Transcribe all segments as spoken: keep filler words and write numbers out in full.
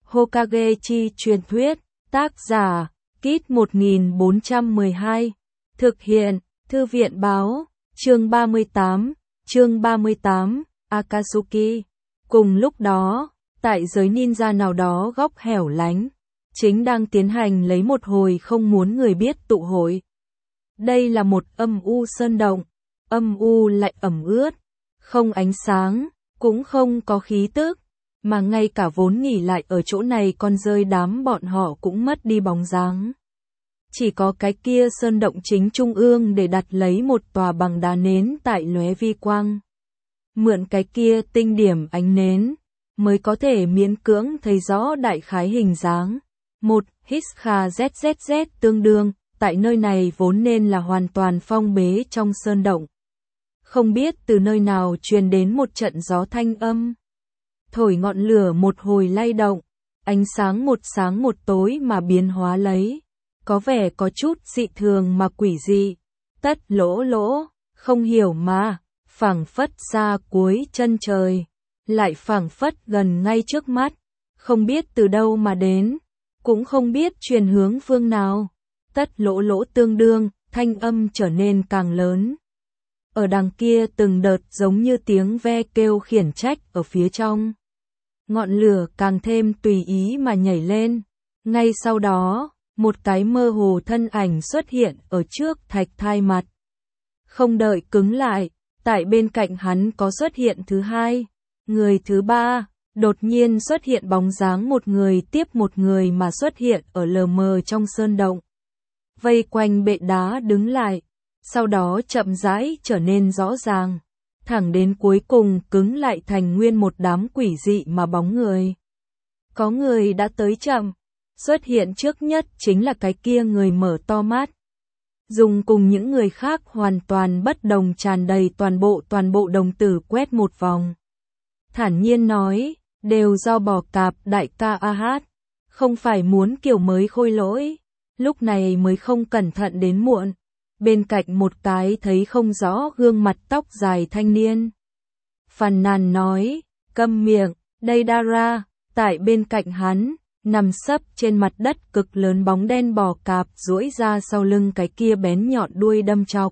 Hokage chi truyền thuyết, tác giả, Kit một nghìn bốn trăm mười hai, thực hiện, Thư viện báo, chương ba mươi tám, chương ba mươi tám, Akatsuki. Cùng lúc đó, tại giới ninja nào đó góc hẻo lánh, chính đang tiến hành lấy một hồi không muốn người biết tụ hội. Đây là một âm u sơn động, âm u lại ẩm ướt, không ánh sáng, cũng không có khí tức, mà ngay cả vốn nghỉ lại ở chỗ này con rơi đám bọn họ cũng mất đi bóng dáng. Chỉ có cái kia sơn động chính trung ương để đặt lấy một tòa bằng đá nến tại lóe vi quang. Mượn cái kia tinh điểm ánh nến, mới có thể miễn cưỡng thấy rõ đại khái hình dáng. Một Hishka Z Z Z tương đương, tại nơi này vốn nên là hoàn toàn phong bế trong sơn động. Không biết từ nơi nào truyền đến một trận gió thanh âm. Thổi ngọn lửa một hồi lay động, ánh sáng một sáng một tối mà biến hóa lấy. Có vẻ có chút dị thường mà quỷ dị. Tất lỗ lỗ, không hiểu mà, phảng phất ra cuối chân trời. Lại phảng phất gần ngay trước mắt, không biết từ đâu mà đến, cũng không biết truyền hướng phương nào. Tất lỗ lỗ tương đương, thanh âm trở nên càng lớn. Ở đằng kia từng đợt giống như tiếng ve kêu khiển trách ở phía trong. Ngọn lửa càng thêm tùy ý mà nhảy lên. Ngay sau đó, một cái mơ hồ thân ảnh xuất hiện ở trước thạch thai mặt. Không đợi cứng lại, tại bên cạnh hắn có xuất hiện thứ hai, người thứ ba, đột nhiên xuất hiện bóng dáng một người tiếp một người mà xuất hiện ở lờ mờ trong sơn động. Vây quanh bệ đá đứng lại, sau đó chậm rãi trở nên rõ ràng, thẳng đến cuối cùng cứng lại thành nguyên một đám quỷ dị mà bóng người. Có người đã tới chậm, xuất hiện trước nhất chính là cái kia người mở to mắt. Dùng cùng những người khác hoàn toàn bất đồng tràn đầy toàn bộ toàn bộ đồng tử quét một vòng. Thản nhiên nói, đều do bò cạp đại ca a hát, không phải muốn kiểu mới khôi lỗi, lúc này mới không cẩn thận đến muộn. Bên cạnh một cái thấy không rõ gương mặt tóc dài thanh niên. Phàn nàn nói, câm miệng, đây Dara, tại bên cạnh hắn, nằm sấp trên mặt đất cực lớn bóng đen bò cạp duỗi ra sau lưng cái kia bén nhọn đuôi đâm chọc.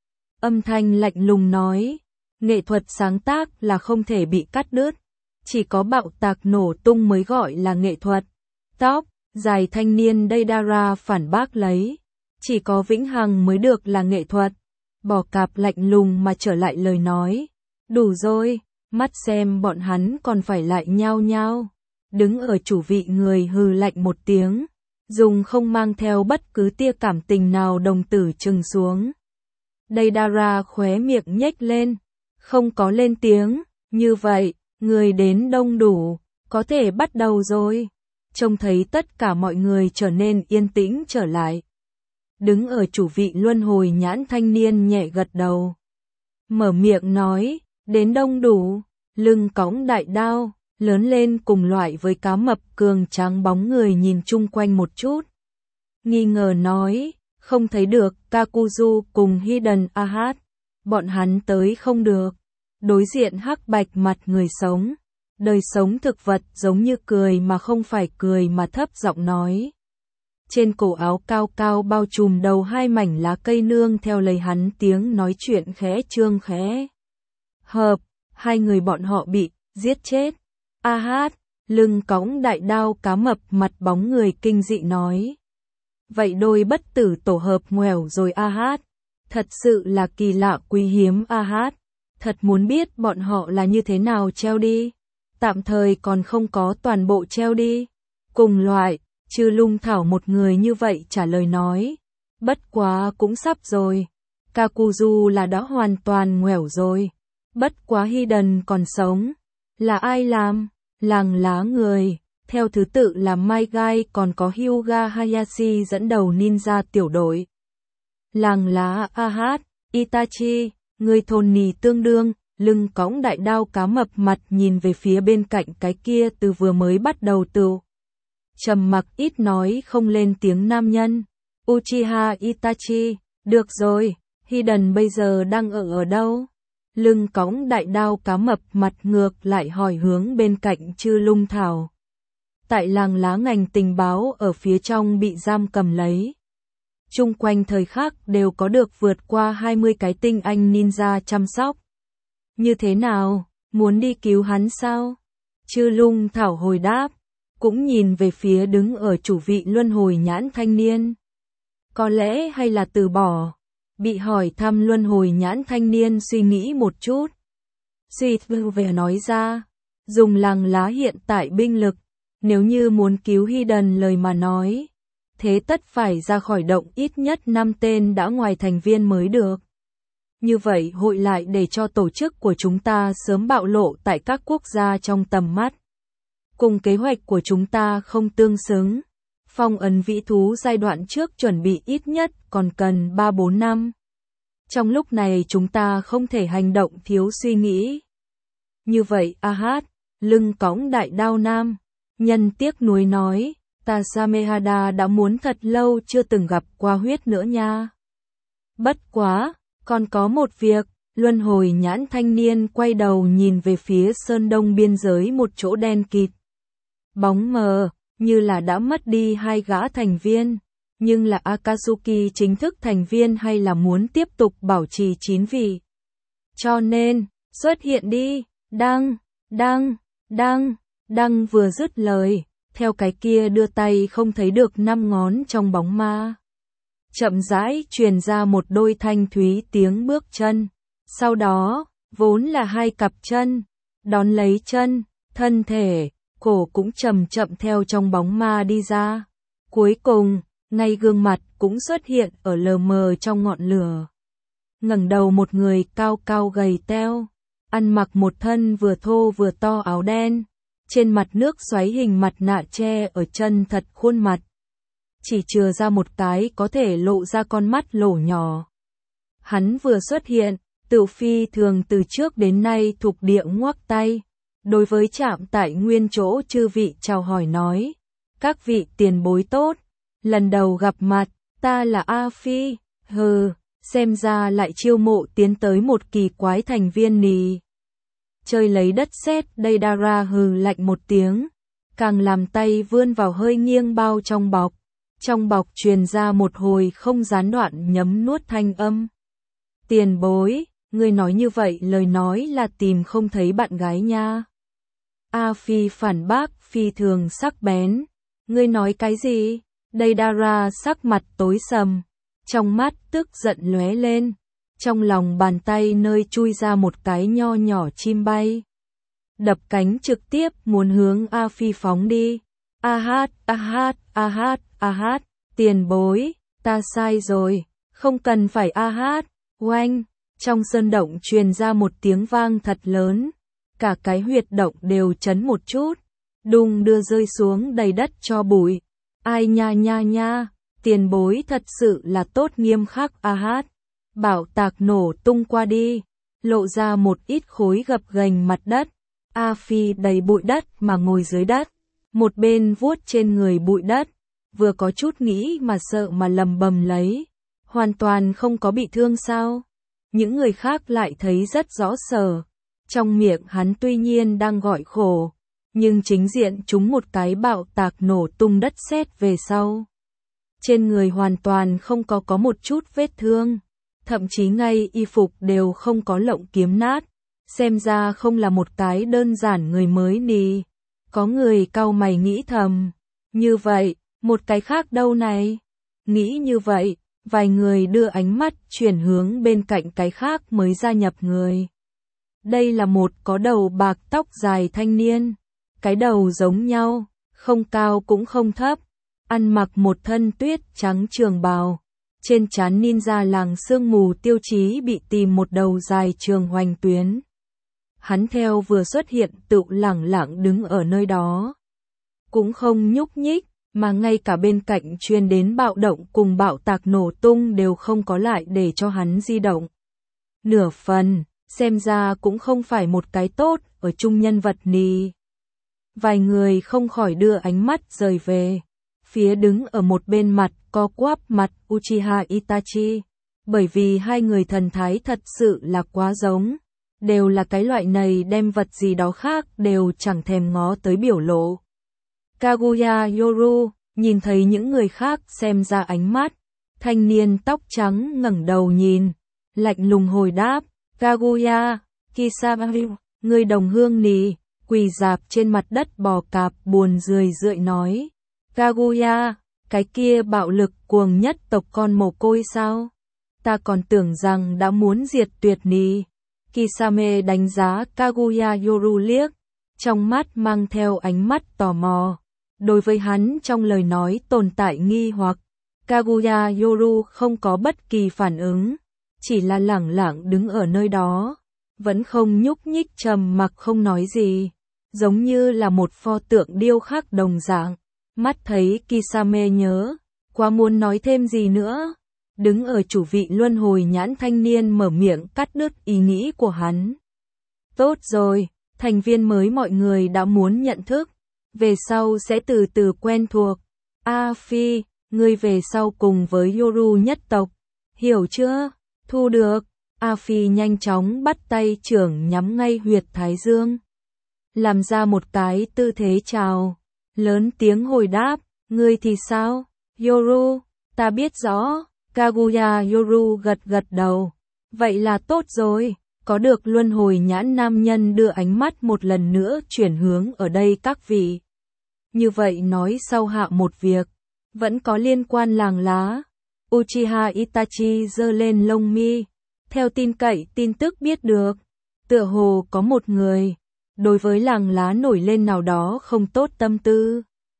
Âm thanh lạnh lùng nói, nghệ thuật sáng tác là không thể bị cắt đứt, chỉ có bạo tạc nổ tung mới gọi là nghệ thuật. Tóc dài thanh niên đây Dara phản bác lấy, chỉ có vĩnh hằng mới được là nghệ thuật. Bò cạp lạnh lùng mà trở lại lời nói, đủ rồi, mắt xem bọn hắn còn phải lại nhao nhao. Đứng ở chủ vị người hừ lạnh một tiếng, dùng không mang theo bất cứ tia cảm tình nào đồng tử trừng xuống. Đây Dara khóe miệng nhếch lên, không có lên tiếng, như vậy, người đến đông đủ, có thể bắt đầu rồi. Trông thấy tất cả mọi người trở nên yên tĩnh trở lại. Đứng ở chủ vị luân hồi nhãn thanh niên nhẹ gật đầu. Mở miệng nói, đến đông đủ, lưng cõng đại đao, lớn lên cùng loại với cá mập cường tráng bóng người nhìn chung quanh một chút. Nghi ngờ nói, không thấy được Kakuzu cùng Hidden Ahat, bọn hắn tới không được. Đối diện hắc bạch mặt người sống, đời sống thực vật giống như cười mà không phải cười mà thấp giọng nói. Trên cổ áo cao cao bao trùm đầu hai mảnh lá cây nương theo lời hắn tiếng nói chuyện khẽ trương khẽ hợp, hai người bọn họ bị giết chết. A hát, lưng cõng đại đao cá mập mặt bóng người kinh dị nói. Vậy đôi bất tử tổ hợp ngoẻo rồi A hát, thật sự là kỳ lạ quý hiếm A hát, thật muốn biết bọn họ là như thế nào treo đi, tạm thời còn không có toàn bộ treo đi. Cùng loại, Trừ Lung Thảo một người như vậy trả lời nói, bất quá cũng sắp rồi, Kakuzu là đã hoàn toàn ngoẻo rồi, bất quá Hidden còn sống, là ai làm? Làng lá người, theo thứ tự là Mai Gai còn có Hyuga Hayashi dẫn đầu ninja tiểu đội. Làng lá a hát, Itachi, người thôn nì tương đương, lưng cõng đại đao cá mập mặt nhìn về phía bên cạnh cái kia từ vừa mới bắt đầu từ. Trầm mặc ít nói không lên tiếng nam nhân. Uchiha Itachi, được rồi, Hidden bây giờ đang ở ở đâu? Lưng cõng đại đao cá mập mặt ngược lại hỏi hướng bên cạnh Trư Lung Thảo. tại làng lá ngành tình báo ở phía trong bị giam cầm lấy. Chung quanh thời khắc đều có được vượt qua hai mươi cái tinh anh ninja chăm sóc. Như thế nào, muốn đi cứu hắn sao? Chư Lung Thảo hồi đáp, cũng nhìn về phía đứng ở chủ vị luân hồi nhãn thanh niên. Có lẽ hay là từ bỏ. Bị hỏi thăm luân hồi nhãn thanh niên suy nghĩ một chút. Suy về nói ra, dùng làng lá hiện tại binh lực, nếu như muốn cứu Hidden lời mà nói, thế tất phải ra khỏi động ít nhất năm tên đã ngoài thành viên mới được. Như vậy hội lại để cho tổ chức của chúng ta sớm bạo lộ tại các quốc gia trong tầm mắt. Cùng kế hoạch của chúng ta không tương xứng. Phong ấn vĩ thú giai đoạn trước chuẩn bị ít nhất còn cần ba bốn năm. Trong lúc này chúng ta không thể hành động thiếu suy nghĩ. Như vậy Ahad, lưng cõng đại đao nam, nhân tiếc nuối nói, ta Samehada đã muốn thật lâu chưa từng gặp qua huyết nữa nha. Bất quá, còn có một việc, luân hồi nhãn thanh niên quay đầu nhìn về phía sơn đông biên giới một chỗ đen kịt. Bóng mờ, như là đã mất đi hai gã thành viên, nhưng là Akatsuki chính thức thành viên hay là muốn tiếp tục bảo trì chín vị. Cho nên, xuất hiện đi, đăng, đăng, đăng, đăng vừa dứt lời, theo cái kia đưa tay không thấy được năm ngón trong bóng ma. Chậm rãi truyền ra một đôi thanh thúy tiếng bước chân, sau đó, vốn là hai cặp chân, đón lấy chân, thân thể, cổ cũng chậm chậm theo trong bóng ma đi ra. Cuối cùng, ngay gương mặt cũng xuất hiện ở lờ mờ trong ngọn lửa. Ngẩng đầu một người cao cao gầy teo, ăn mặc một thân vừa thô vừa to áo đen, trên mặt nước xoáy hình mặt nạ che ở chân thật khuôn mặt. Chỉ chừa ra một cái có thể lộ ra con mắt lỗ nhỏ. Hắn vừa xuất hiện, Tự Phi thường từ trước đến nay thuộc địa ngoắc tay. Đối với chạm tại nguyên chỗ chư vị chào hỏi nói, các vị tiền bối tốt, lần đầu gặp mặt, ta là A Phi, hừ, xem ra lại chiêu mộ tiến tới một kỳ quái thành viên nì. Chơi lấy đất sét Deidara hừ lạnh một tiếng, càng làm tay vươn vào hơi nghiêng bao trong bọc, trong bọc truyền ra một hồi không gián đoạn nhấm nuốt thanh âm. Tiền bối, ngươi nói như vậy lời nói là tìm không thấy bạn gái nha. A Phi phản bác phi thường sắc bén. Ngươi nói cái gì? Deidara sắc mặt tối sầm, trong mắt tức giận lóe lên, trong lòng bàn tay nơi chui ra một cái nho nhỏ chim bay. Đập cánh trực tiếp muốn hướng A Phi phóng đi. Ahad, Ahad, Ahad, Ahad, tiền bối, ta sai rồi, không cần phải Ahad, oanh, trong sơn động truyền ra một tiếng vang thật lớn. Cả cái huyệt động đều chấn một chút, đùng đưa rơi xuống đầy đất cho bụi. Ai nha nha nha, tiền bối thật sự là tốt nghiêm khắc Ahad. Bảo tạc nổ tung qua đi, lộ ra một ít khối gập ghềnh mặt đất. A Phi đầy bụi đất mà ngồi dưới đất, một bên vuốt trên người bụi đất, vừa có chút nghĩ mà sợ mà lầm bầm lấy. Hoàn toàn không có bị thương sao? Những người khác lại thấy rất rõ sở. Trong miệng hắn tuy nhiên đang gọi khổ, nhưng chính diện chúng một cái bạo tạc nổ tung đất sét về sau. Trên người hoàn toàn không có có một chút vết thương, thậm chí ngay y phục đều không có lộng kiếm nát, xem ra không là một cái đơn giản người mới nì. Có người cau mày nghĩ thầm, như vậy, một cái khác đâu này? Nghĩ như vậy, vài người đưa ánh mắt chuyển hướng bên cạnh cái khác mới gia nhập người. Đây là một có đầu bạc tóc dài thanh niên, cái đầu giống nhau, không cao cũng không thấp, ăn mặc một thân tuyết trắng trường bào, trên trán ninja làng sương mù tiêu chí bị tìm một đầu dài trường hoành tuyến. Hắn theo vừa xuất hiện tự lẳng lặng đứng ở nơi đó, cũng không nhúc nhích, mà ngay cả bên cạnh truyền đến bạo động cùng bạo tạc nổ tung đều không có lại để cho hắn di động. Nửa phần, xem ra cũng không phải một cái tốt ở chung nhân vật nì. Vài người không khỏi đưa ánh mắt rời về phía đứng ở một bên mặt co quắp mặt Uchiha Itachi, bởi vì hai người thần thái thật sự là quá giống, đều là cái loại này đem vật gì đó khác đều chẳng thèm ngó tới biểu lộ. Kaguya Yoru, nhìn thấy những người khác xem ra ánh mắt. Thanh niên tóc trắng ngẩng đầu nhìn, lạnh lùng hồi đáp, Kaguya, Kisamaru, người đồng hương nì, quỳ rạp trên mặt đất bò cạp buồn rười rượi nói. Kaguya, cái kia bạo lực cuồng nhất tộc con mồ côi sao? Ta còn tưởng rằng đã muốn diệt tuyệt nì. Kisame đánh giá Kaguya Yoru liếc, trong mắt mang theo ánh mắt tò mò. Đối với hắn trong lời nói tồn tại nghi hoặc, Kaguya Yoru không có bất kỳ phản ứng, chỉ là lẳng lặng đứng ở nơi đó, vẫn không nhúc nhích trầm mặc không nói gì, giống như là một pho tượng điêu khắc đồng dạng. Mắt thấy Kisame nhớ, quá muốn nói thêm gì nữa. Đứng ở chủ vị luân hồi nhãn thanh niên mở miệng cắt đứt ý nghĩ của hắn. Tốt rồi, thành viên mới mọi người đã muốn nhận thức, về sau sẽ từ từ quen thuộc. A Phi, ngươi về sau cùng với Yoru nhất tộc, hiểu chưa? Thu được. A Phi nhanh chóng bắt tay trưởng nhắm ngay huyệt thái dương, làm ra một cái tư thế chào, lớn tiếng hồi đáp, ngươi thì sao? Yoru, ta biết rõ. Kaguya Yoru gật gật đầu. Vậy là tốt rồi, có được luân hồi nhãn nam nhân đưa ánh mắt một lần nữa chuyển hướng ở đây các vị. Như vậy nói sau hạ một việc, vẫn có liên quan làng lá. Uchiha Itachi giơ lên lông mi. Theo tin cậy tin tức biết được, tựa hồ có một người, đối với làng lá nổi lên nào đó không tốt tâm tư.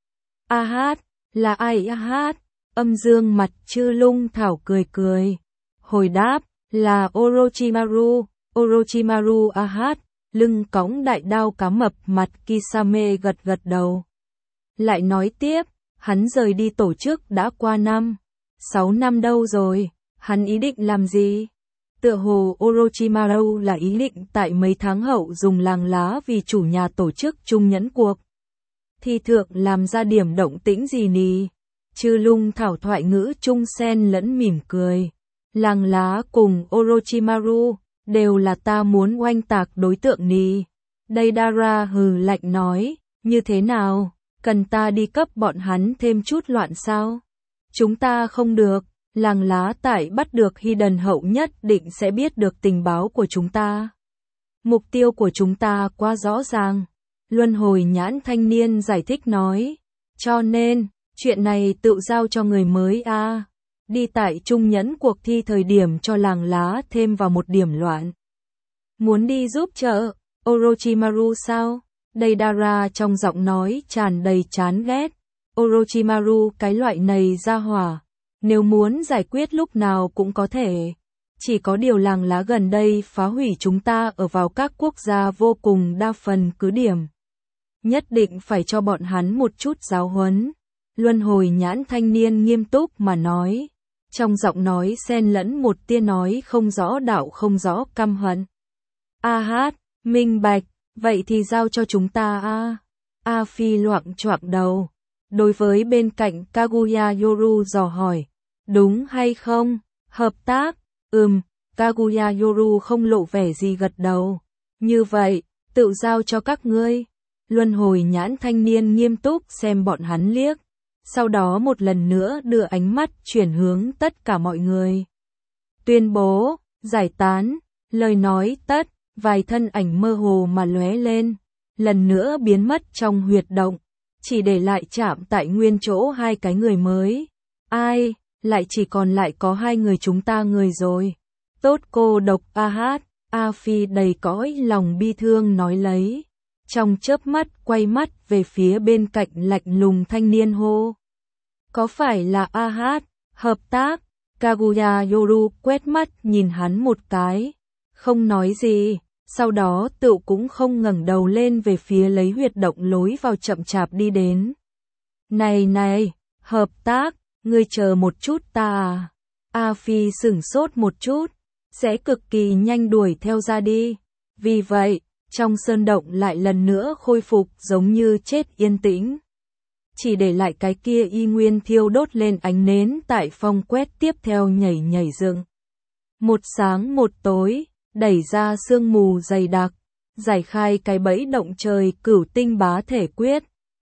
A hát, là ai A hát? Âm dương mặt chư lung thảo cười cười. Hồi đáp, là Orochimaru, Orochimaru A hát, lưng cõng đại đao cá mập mặt Kisame gật gật đầu. Lại nói tiếp, hắn rời đi tổ chức đã qua năm, sáu năm đâu rồi, hắn ý định làm gì? Tựa hồ Orochimaru là ý định tại mấy tháng hậu dùng làng lá vì chủ nhà tổ chức chung nhẫn cuộc. Thì thượng làm ra điểm động tĩnh gì nì? Chư lung thảo thoại ngữ trung sen lẫn mỉm cười. Làng lá cùng Orochimaru đều là ta muốn oanh tạc đối tượng nì. Deidara hừ lạnh nói, như thế nào, cần ta đi cấp bọn hắn thêm chút loạn sao? Chúng ta không được, làng lá tại bắt được Hidden hậu nhất định sẽ biết được tình báo của chúng ta. Mục tiêu của chúng ta quá rõ ràng. Luân hồi nhãn thanh niên giải thích nói, cho nên, chuyện này tự giao cho người mới a. À. Đi tại trung nhẫn cuộc thi thời điểm cho làng lá thêm vào một điểm loạn. Muốn đi giúp trợ, Orochimaru sao? Deidara trong giọng nói tràn đầy chán ghét. Orochimaru cái loại này ra hỏa, nếu muốn giải quyết lúc nào cũng có thể. Chỉ có điều làng lá gần đây phá hủy chúng ta ở vào các quốc gia vô cùng đa phần cứ điểm. Nhất định phải cho bọn hắn một chút giáo huấn. Luân hồi nhãn thanh niên nghiêm túc mà nói. Trong giọng nói xen lẫn một tia nói không rõ đạo không rõ căm hận. A hát, minh bạch, vậy thì giao cho chúng ta a. A Phi loạng choạng đầu. Đối với bên cạnh Kaguya Yoru dò hỏi. Đúng hay không? Hợp tác? Ừm, Kaguya Yoru không lộ vẻ gì gật đầu. Như vậy, tự giao cho các ngươi. Luân hồi nhãn thanh niên nghiêm túc xem bọn hắn liếc. Sau đó một lần nữa đưa ánh mắt chuyển hướng tất cả mọi người. Tuyên bố, giải tán, lời nói tất, vài thân ảnh mơ hồ mà lóe lên. Lần nữa biến mất trong huyệt động. Chỉ để lại chạm tại nguyên chỗ hai cái người mới. Ai, lại chỉ còn lại có hai người chúng ta người rồi. Tốt cô độc A hát, A Phi đầy cõi lòng bi thương nói lấy. Trong chớp mắt quay mắt về phía bên cạnh lạnh lùng thanh niên hô. Có phải là A hát, hợp tác? Kaguya Yoru quét mắt nhìn hắn một cái. Không nói gì, sau đó tự cũng không ngẩng đầu lên về phía lấy huyệt động lối vào chậm chạp đi đến. Này này, hợp tác, ngươi chờ một chút ta à? A Phi sửng sốt một chút, sẽ cực kỳ nhanh đuổi theo ra đi. Vì vậy, trong sơn động lại lần nữa khôi phục giống như chết yên tĩnh. Chỉ để lại cái kia y nguyên thiêu đốt lên ánh nến tại phong quét tiếp theo nhảy nhảy dựng. Một sáng một tối, đẩy ra sương mù dày đặc, giải khai cái bẫy động trời cửu tinh bá thể quyết.